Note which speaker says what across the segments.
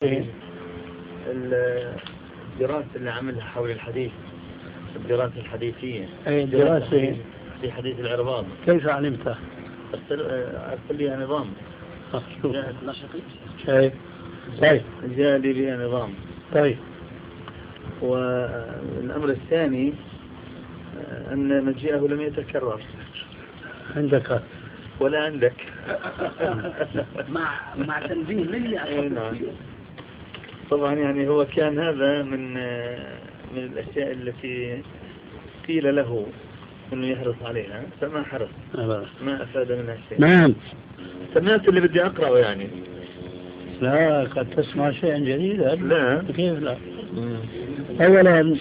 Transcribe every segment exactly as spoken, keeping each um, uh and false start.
Speaker 1: الدراسة اللي عملها حول الحديث، الدراسة الحديثية،
Speaker 2: أي دراسة
Speaker 1: في حديث العرباض،
Speaker 2: كيف علمتها؟
Speaker 1: أرسل لي نظام.
Speaker 2: طيب طيب
Speaker 1: جاء لي بها نظام.
Speaker 2: طيب.
Speaker 1: والأمر الثاني أن مجيئه لم يتكرر
Speaker 2: عندك
Speaker 1: ولا عندك.
Speaker 2: مع مع تنبيه مني.
Speaker 1: طبعا يعني هو كان هذا من من الأشياء التي قيل له أنه يحرص عليها فما حرص، ما أفاد منها شيء.
Speaker 2: نعم.
Speaker 1: سمعت اللي بدي أقرأه يعني.
Speaker 2: لا قد تسمع شيئا جديدا.
Speaker 1: لا
Speaker 2: كيف لا؟ أولا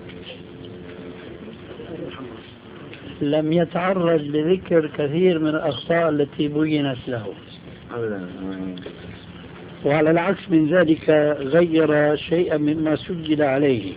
Speaker 2: لم يتعرض لذكر كثير من الأخطاء التي بينت له، وعلى العكس من ذلك غير شيئا مما سجل عليه.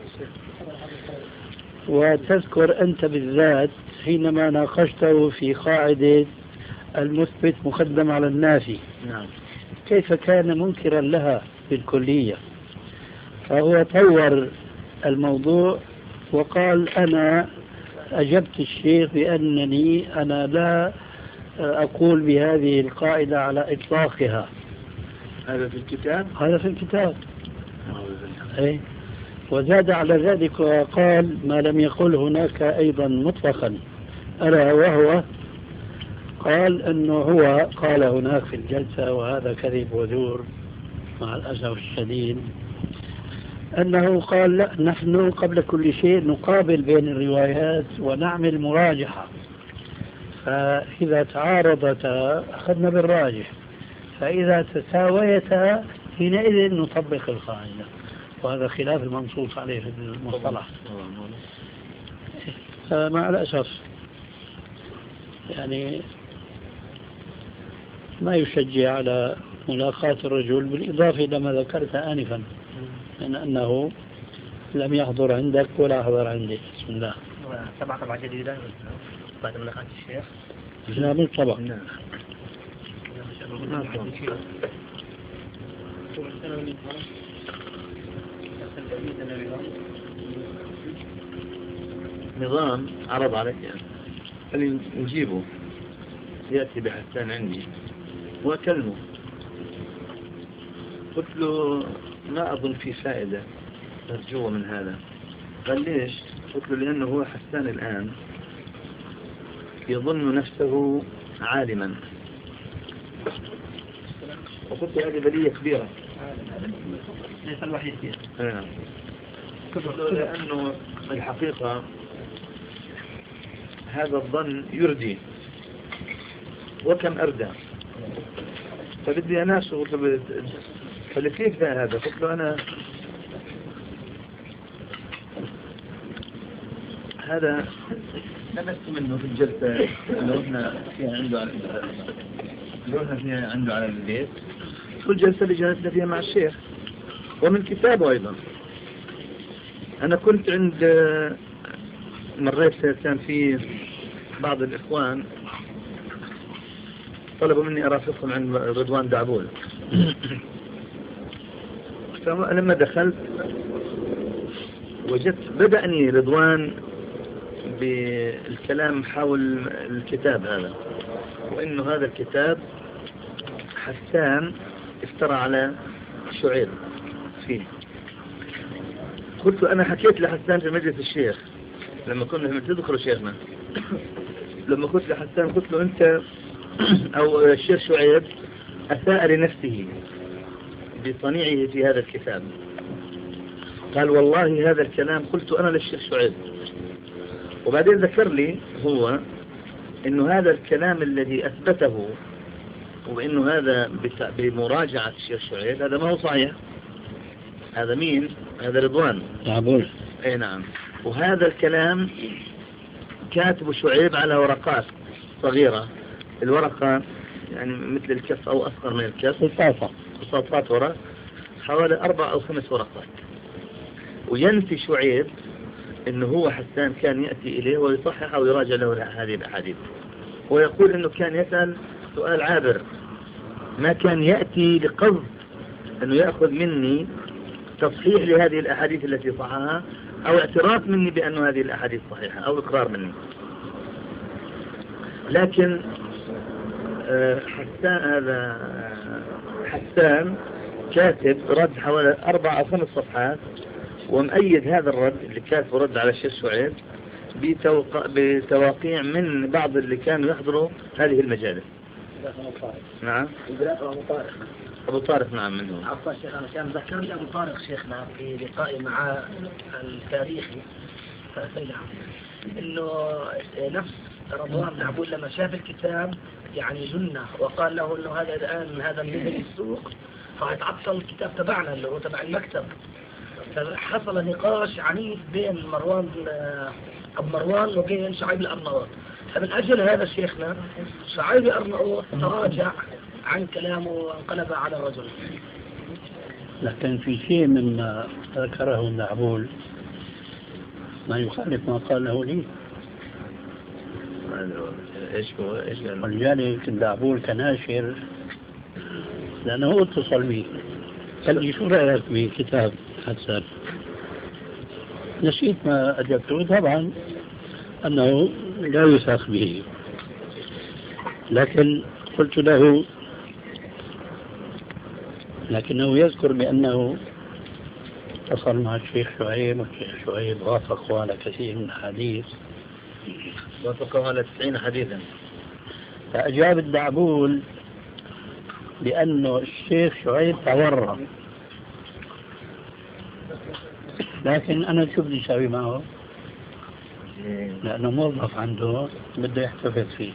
Speaker 2: وتذكر أنت بالذات حينما ناقشته في قاعدة المثبت مقدم على النافي،
Speaker 1: نعم،
Speaker 2: كيف كان منكرا لها بالكلية. فهو طور الموضوع وقال أنا أجبت الشيخ بأنني أنا لا أقول بهذه القاعدة على إطلاقها.
Speaker 1: هذا في الكتاب؟
Speaker 2: هذا في الكتاب. أي. وزاد على ذلك وقال ما لم يقل هناك أيضا مطلقا، ألا وهو قال أنه هو قال هناك في الجلسة، وهذا كذب وزور مع الأسف الشديد، أنه قال لا نحن قبل كل شيء نقابل بين الروايات ونعمل مراجحة، فإذا تعارضتا أخذنا بالراجح، فإذا تساويتا حينئذ نطبق القاعدة، وهذا خلاف المنصوص عليه في المصطلح. مع الأسف يعني ما يشجع على ملاقاة الرجل، بالإضافة إلى ما ذكرت آنفا من أنه لم يحضر عندك ولا حضر عندي. بسم الله.
Speaker 1: سبعة طبعة جديدة بعد ملاقاة الشيخ.
Speaker 2: لا بالطبع.
Speaker 1: نظام عرض عليك يعني خلينا نجيبه، يأتي بحثان عندي وأكلمه، قلت له ما أظن في فائدة مرجوة من هذا. قال ليش؟ قلت له لأنه هو حسان الآن يظن نفسه عالما، وقلت هذه بلية كبيرة
Speaker 2: ليس الوحيد
Speaker 1: فيها. قلت له لأنه الحقيقة هذا الظن يردي وكم أردى، فبدي أناسه. قلت له قال كيف هذا؟ قلت له أنا هذا لمست منه في الجلسة اللي رحنا فيها عنده على اللي رحنا فيها عنده على البيت، والجلسة اللي جلسنا فيها مع الشيخ، ومن كتابه أيضا. أنا كنت عند مريت كان في بعض الإخوان طلبوا مني أرافقهم عند رضوان دعبول. فلما دخلت وجدت بدأني رضوان بالكلام حول الكتاب هذا، وإنه هذا الكتاب حسان افترى على شعيب فيه. قلت له أنا حكيت لحسان في مجلس الشيخ لما كنا تذكروا شيخنا، لما قلت لحسان قلت له أنت أو الشيخ شعيب أساء لنفسه بصنيعه في هذا الكتاب. قال والله هذا الكلام قلت أنا للشيخ شعيب. وبعدين ذكر لي هو إنه هذا الكلام الذي أثبته وإنه هذا بمراجعة الشيخ شعيب هذا ما هو صحيح. هذا مين؟ هذا رضوان
Speaker 2: دعبول.
Speaker 1: أي نعم. وهذا الكلام كاتب شعيب على ورقات صغيرة، الورقة يعني مثل الكف أو أصغر من الكف،
Speaker 2: قصاصة
Speaker 1: قصاصات ورق حوالي أربع أو خمس ورقات. وينفي شعيب إنه هو حسان كان يأتي إليه ويصحح أو يراجع له هذه الأحاديث، ويقول إنه كان يسأل سؤال عابر، ما كان يأتي لقصد أنه يأخذ مني تصحيح لهذه الأحاديث التي صححها، أو اعتراف مني بأن هذه الأحاديث صحيحة، أو إقرار مني. لكن حسان هذا حسان كاتب رد حوالي أربع أو خمس صفحات، ومؤيد هذا الرد اللي كاتب رد على الشيخ شعيب بتواقيع من بعض اللي كانوا يحضروا هذه المجالس. نعم.
Speaker 3: أبو طارق.
Speaker 1: أبو طارق نعم منهم.
Speaker 3: عفوا شيخ، أنا كان ذكرني أبو طارق شيخنا في لقائي مع التاريخي سيد عبد إنه نفس رضوان بن عبود لما شاف الكتاب يعني جنة، وقال له إنه هذا الآن هذا من السوق فهيتعطل الكتاب تبعنا اللي هو تبع المكتب. فحصل نقاش عنيف بين مروان أبو مروان وبين شعيب الأرناؤوط. فمن أجل هذا شيخنا شعيب الأرناؤوط تراجع عن كلامه وانقلب على الرجل.
Speaker 2: لكن في شيء مما ذكره النعبول ما يخالف ما قاله لي.
Speaker 1: ايش هو ايش
Speaker 2: ولذلك النعبول كناشر لأنه هو اتصل بي قال لي شو رأيك بكتاب حسان؟ نسيت ما أجبته طبعا أنه لا يثاق به، لكن قلت له لكنه يذكر بأنه اتصل مع الشيخ شعيب، والشيخ شعيب وافقه على كثير من الحديث،
Speaker 1: وافقه على تسعين حديثا.
Speaker 2: فأجاب الدعبول بأنه الشيخ شعيب تورط، لكن أنا شو بدي أسوي معه؟ لأنه موظف عنده بده يحتفظ فيه.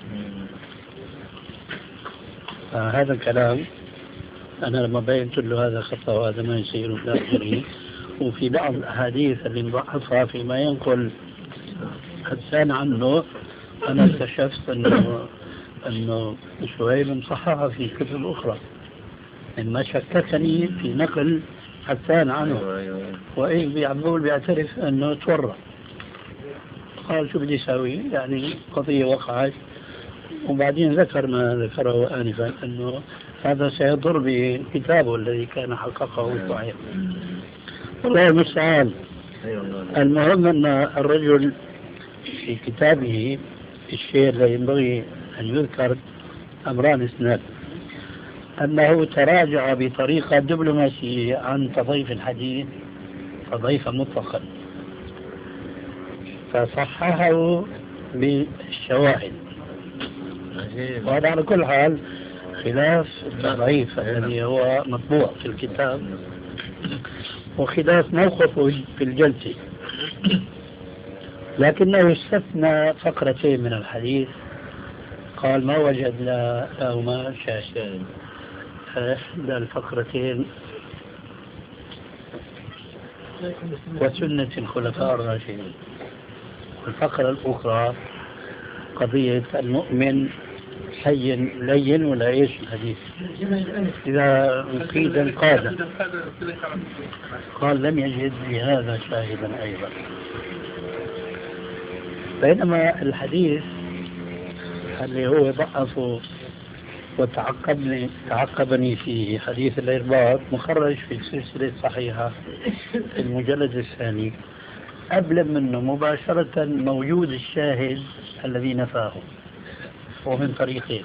Speaker 2: فهذا الكلام أنا لما بينت له هذا خطأ وهذا ما يصير ولا آخره، وفي بعض الأحاديث اللي مضعفها فيما ينقل حسان عنه أنا اكتشفت أنه أنه شعيب مصححها في كتب أخرى، إنما شككني في نقل حسان عنه. وإيه بيعمل بيعترف أنه تورط. قال شو بدي أسوي؟ يعني قضية وقعت، وبعدين ذكر ما ذكره آنفا أنه هذا سيضر بكتابه الذي كان حققه شعيب. والله المستعان. المهم أن الرجل في كتابه الشيء الذي ينبغي أن يذكر أمران اثنان: أنه تراجع بطريقة دبلوماسية عن تضيف الحديث تضيف مطلقا، فصححه بالشواهد، وهذا على كل حال خلاف التضعيف الذي هو مطبوع في الكتاب، وخلاف موقفه في الجلسة. لكنه استثنى فقرتين من الحديث، قال ما وجد لهما شاهد. إحدى الفقرتين وسنة الخلفاء الراشدين، والفقرة الأخرى قضية المؤمن حي لين ولا ايش الحديث إذا قيد انقاذ. قال لم يجد لهذا شاهدا أيضا. بينما الحديث اللي هو ضعفه وتعقبني تعقبني في حديث الإرباط مخرج في السلسلة صحيحة في المجلد الثاني، قبل منه مباشرة موجود الشاهد الذي نفاه ومن طريقه.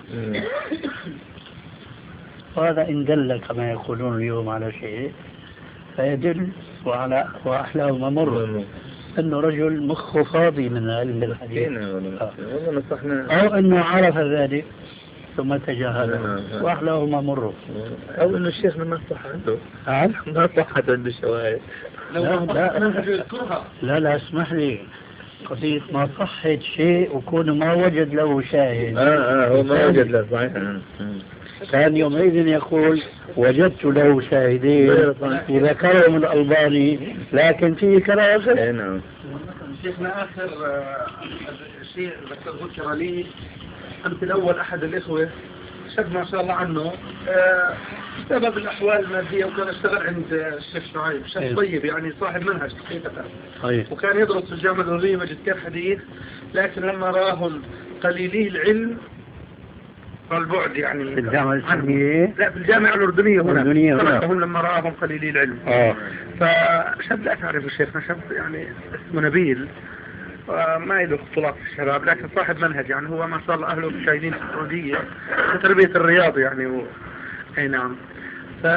Speaker 2: وهذا إن دل كما يقولون اليوم على شيء فيدل وعلى وأحلاه ممر أنه رجل مخه فاضي من علم الحديث، أو أنه عرف ذلك ثم تجاهله وأحلاه ممر،
Speaker 1: أو أنه الشيخ ما صح عنده ما صحت عنده شواهد.
Speaker 2: لا لا, لا لا اسمح لي، قضية ما صحت شيء وكون ما وجد له شاهد.
Speaker 1: آه آه هو ما وجد له صحيح.
Speaker 2: كان يومئذ يقول وجدت له شاهدين وذكرهم الألباني، لكن فيه كراهة.
Speaker 1: نعم.
Speaker 4: شيخنا آخر شيء ذكر لي أمس الأول أحد الإخوة شاب ما شاء الله عنه بسبب الأحوال المادية، وكان اشتغل عند الشيخ شعيب، شاب طيب يعني صاحب منهج حقيقة، وكان يدرس في الجامعة الدولية مجد كان حديث، لكن لما راهم قليلي العلم والبعد يعني
Speaker 2: في الجامعة الإسلامية؟
Speaker 4: لا في الجامعة الأردنية هنا.
Speaker 2: الأردنية هنا.
Speaker 4: هم لما رآهم خليلي العلم.
Speaker 2: آه.
Speaker 4: فشاب لا تعرف الشيخنا، شاب يعني اسمه نبيل، ما له اختلاط في الشباب، لكن صاحب منهج يعني، هو ما شاء الله أهله مشاهدين في السعودية في تربية الرياض يعني و... أي نعم. ف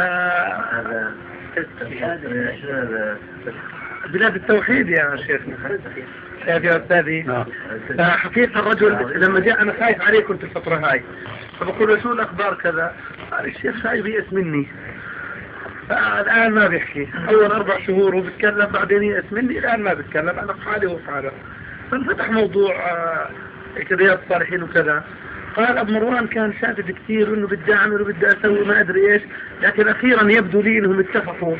Speaker 4: بلاد التوحيد يا شيخنا يا أستاذي. فحقيقة الرجل لما جاء أنا خايف عليه كنت الفترة هاي، فبقول له شو الأخبار كذا، قال الشيخ خايف يأس مني. فالآن ما بيحكي، أول أربع شهور هو بيتكلم، بعدين يأس مني، الآن ما بيتكلم، أنا في حالي وفي حاله. فانفتح موضوع رياض الصالحين وكذا. قال أبو مروان كان شادد كثير وإنه بدي أعمل وبدي أسوي ما أدري إيش، لكن أخيرا يبدو لي إنهم اتفقوا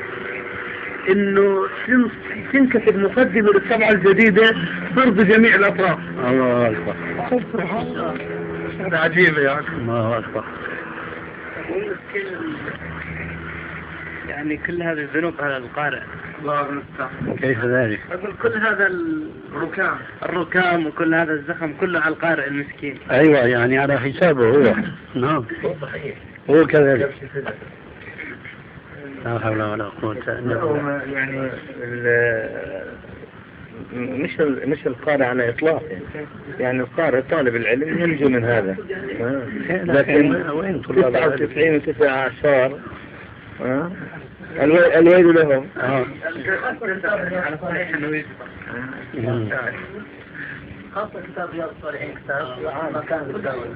Speaker 4: إنه تنكتب مقدمة للطبعة الجديدة برضو جميع الأطراف.
Speaker 2: الله أكبر.
Speaker 4: هذا عجيب يعني.
Speaker 2: الله أكبر.
Speaker 1: يعني كل هذه الذنوب على القارئ.
Speaker 4: الله المستعان.
Speaker 2: كيف ذلك؟
Speaker 4: أقول كل هذا الركام
Speaker 1: الركام وكل هذا الزخم كله على القارئ المسكين.
Speaker 2: أيوة يعني على حسابه هو. نعم.
Speaker 1: صحيح.
Speaker 2: هو كذلك. لا حول ولا قوة إلا بالله.
Speaker 1: يعني مش مش القارئ على إطلاق يعني. يعني القارئ طالب العلم ينجو من هذا. لكن
Speaker 2: وين
Speaker 1: تسعة وتسعين وتسعة عشر الويل لهم.
Speaker 2: آه.
Speaker 3: خاصة كتاب رياض الصالحين كتاب ما كان بالدولة.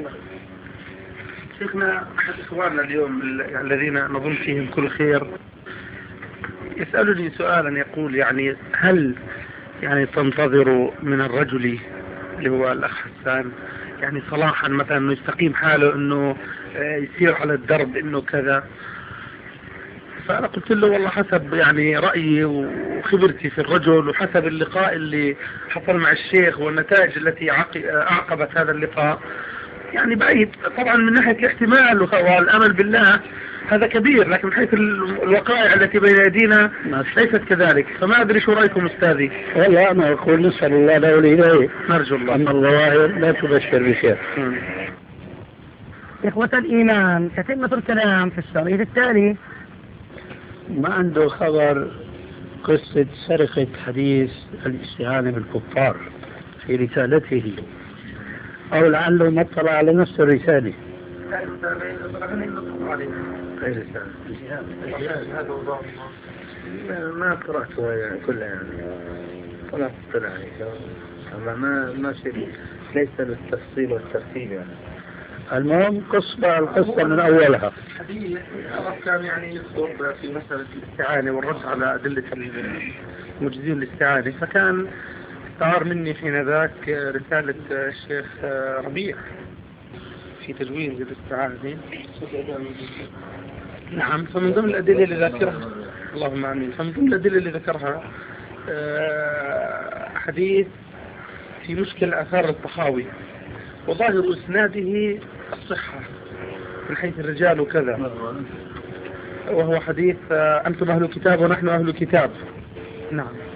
Speaker 4: شيخنا أحد إخواننا اليوم الذين نظن فيهم كل خير يسألني سؤالا، يقول يعني هل يعني تنتظر من الرجل اللي هو الأخ حسان يعني صلاحا مثلا انه يستقيم حاله، انه يسير على الدرب، انه كذا؟ فأنا قلت له والله حسب يعني رأيي وخبرتي في الرجل وحسب اللقاء اللي حصل مع الشيخ والنتائج التي أعقبت هذا اللقاء، يعني بعيد طبعا من ناحية الاحتمال والأمل بالله هذا كبير، لكن من حيث الوقائع التي بين يدينا ليست كذلك. فما أدري شو رأيكم أستاذي؟
Speaker 2: والله أنا أقول نسأل الله له الهداية،
Speaker 4: نرجو الله
Speaker 2: أن الظواهر لا تبشر بخير.
Speaker 3: إخوة الإيمان، تتمة الكلام في الشريط التالي.
Speaker 2: ما عنده خبر قصة سرقة حديث الاستعانة بالكفار في رسالته، أو لعله ما اطلع على نفس الرسالة.
Speaker 1: ما قرأتها يعني كلها يعني ولا تطلع أما ما ما شيء ليس بالتفصيل والترتيب يعني.
Speaker 2: المهم قصة القصة من أولها.
Speaker 4: حديث كان يعني يخطب في مسألة الاستعانة والرد على أدلة المجزين الاستعانة، فكان استعار مني حين ذاك رسالة الشيخ ربيع في تجويز الاستعانة. نعم. فمن ضمن الأدلة اللي ذكرها اللهم آمين فمن ضمن الأدلة اللي ذكرها حديث في مشكل آثار الطحاوي، وظاهر إسناده الصحة من حيث الرجال وكذا، وهو حديث أنتم أهل كتاب ونحن أهل كتاب. نعم.